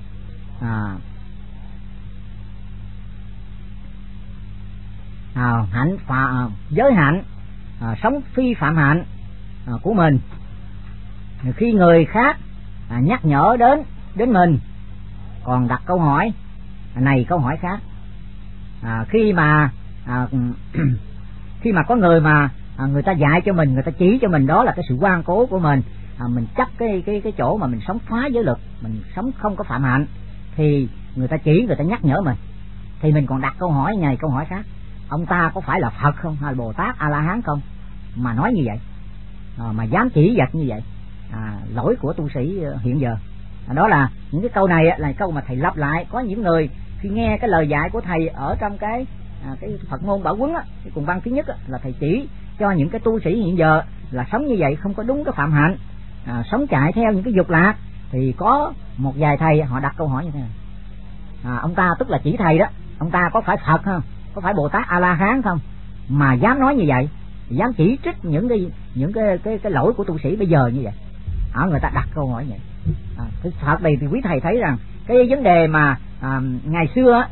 hạnh giới hạnh, sống phi phạm hạnh của mình. Khi người khác nhắc nhở đến mình còn đặt câu hỏi này câu hỏi khác. Khi mà có người mà người ta dạy cho mình, người ta chỉ cho mình, đó là cái sự quan cố của mình. Mình chấp cái chỗ mà mình sống phá giới luật, mình sống không có phạm hạnh, thì người ta chỉ, người ta nhắc nhở mình, thì mình còn đặt câu hỏi này câu hỏi khác. Ông ta có phải là Phật không, hay là Bồ Tát A La Hán không mà nói như vậy, mà dám chỉ dạch như vậy? Lỗi của tu sĩ hiện giờ. Đó là những cái câu này là câu mà thầy lặp lại. Có những người khi nghe cái lời dạy của thầy ở trong cái Phật môn Bảo Huấn cái cuốn băng thứ nhất là thầy chỉ cho những cái tu sĩ hiện giờ là sống như vậy không có đúng cái phạm hạnh, sống chạy theo những cái dục lạc. Thì có một vài thầy họ đặt câu hỏi như thế này: ông ta, tức là chỉ thầy đó, ông ta có phải Phật không, có phải Bồ Tát A La Hán không mà dám nói như vậy, dám chỉ trích những cái lỗi của tu sĩ bây giờ như vậy? Người ta đặt câu hỏi vậy. Thật đây thì quý thầy thấy rằng cái vấn đề mà ngày xưa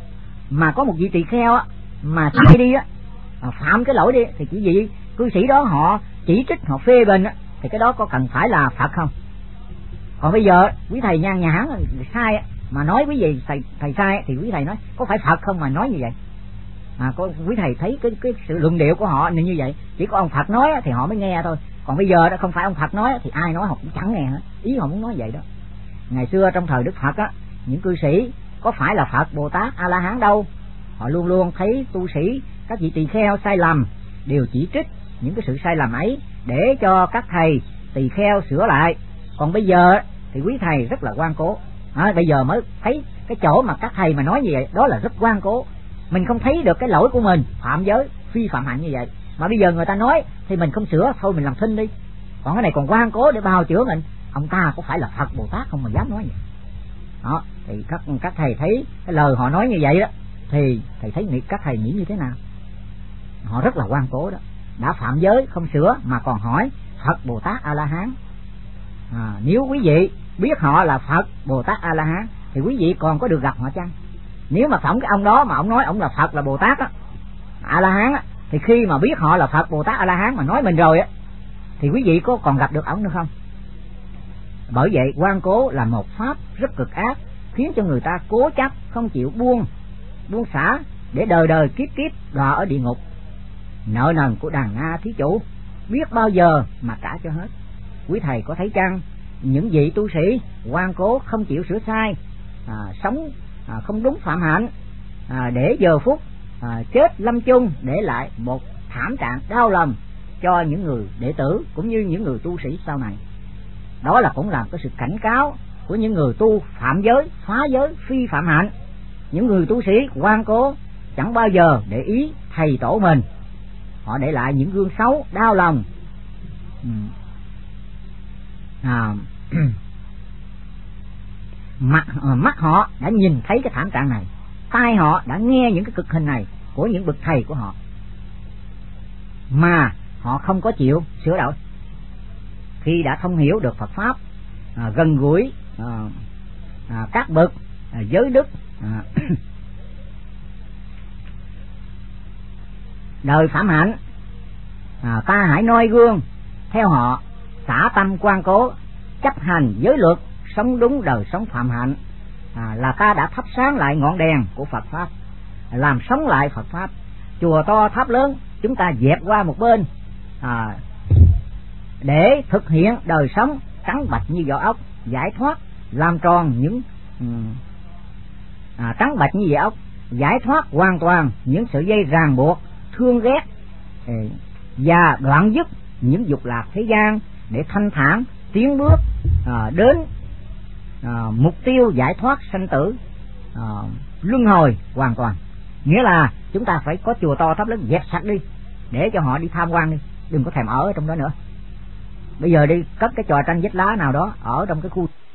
mà có một vị tỳ kheo á mà sai đi á, phạm cái lỗi đi, thì chỉ vị cư sĩ đó họ chỉ trích, họ phê bình á, thì cái đó có cần phải là Phật không? Còn bây giờ quý thầy nhan nhản sai á, mà nói quý vị thầy sai thì quý thầy nói có phải Phật không mà nói như vậy? Có quý thầy thấy cái sự luận điệu của họ như vậy, chỉ có ông Phật nói thì họ mới nghe thôi, còn bây giờ đó không phải ông Phật nói thì ai nói họ cũng chẳng nghe hết, ý họ muốn nói vậy đó. Ngày xưa trong thời Đức Phật á, những cư sĩ có phải là Phật Bồ Tát A La Hán đâu, họ luôn luôn thấy tu sĩ các vị tỳ kheo sai lầm, đều chỉ trích những cái sự sai lầm ấy để cho các thầy tỳ kheo sửa lại. Còn bây giờ thì quý thầy rất là ngoan cố, bây giờ mới thấy cái chỗ mà các thầy mà nói như vậy đó là rất ngoan cố. Mình không thấy được cái lỗi của mình phạm giới phi phạm hạnh như vậy, mà bây giờ người ta nói thì mình không sửa, thôi mình làm thinh đi. Còn cái này còn ngoan cố để bào chữa mình, ông ta có phải là Phật Bồ Tát không mà dám nói vậy đó. Thì các thầy thấy cái lời họ nói như vậy đó, thì thầy thấy các thầy nghĩ như thế nào? Họ rất là ngoan cố đó, đã phạm giới không sửa mà còn hỏi Phật Bồ Tát A La Hán. Nếu quý vị biết họ là Phật Bồ Tát A La Hán thì quý vị còn có được gặp họ chăng? Nếu mà phỏng cái ông đó mà ông nói ông là Phật là Bồ Tát á, A La Hán á, thì khi mà biết họ là Phật Bồ Tát A La Hán mà nói mình rồi á, thì quý vị có còn gặp được ông nữa không? Bởi vậy ngoan cố là một pháp rất cực ác, khiến cho người ta cố chấp không chịu buông xả, để đời đời kiếp kiếp đọa ở địa ngục. Nợ nần của đàn na thí chủ biết bao giờ mà trả cho hết. Quý thầy có thấy chăng những vị tu sĩ ngoan cố không chịu sửa sai, sống không đúng phạm hạnh, để giờ phút chết lâm chung để lại một thảm trạng đau lòng cho những người đệ tử cũng như những người tu sĩ sau này. Đó là cũng làm cái sự cảnh cáo của những người tu phạm giới, phá giới, phi phạm hạnh. Những người tu sĩ ngoan cố chẳng bao giờ để ý thầy tổ mình, họ để lại những gương xấu đau lòng. Mắt họ đã nhìn thấy cái thảm trạng này, tai họ đã nghe những cái cực hình này của những bậc thầy của họ, mà họ không có chịu sửa đổi. Khi đã thông hiểu được Phật pháp, gần gũi các bậc giới đức, đời phạm hạnh, ta hãy noi gương theo họ, xả tâm ngoan cố, chấp hành giới luật, sống đúng đời sống phạm hạnh, là ta đã thắp sáng lại ngọn đèn của Phật pháp, làm sống lại Phật pháp. Chùa to tháp lớn chúng ta dẹp qua một bên, để thực hiện đời sống trắng bạch như vỏ ốc, giải thoát, làm tròn những trắng bạch như vỏ ốc, giải thoát hoàn toàn những sợi dây ràng buộc thương ghét, và đoạn dứt những dục lạc thế gian, để thanh thản tiến bước đến mục tiêu giải thoát sanh tử, luân hồi hoàn toàn. Nghĩa là chúng ta phải có chùa to tháp lớn dẹp sạch đi, để cho họ đi tham quan đi, đừng có thèm ở trong đó nữa. Bây giờ đi cất cái trò tranh vách lá nào đó ở trong cái khu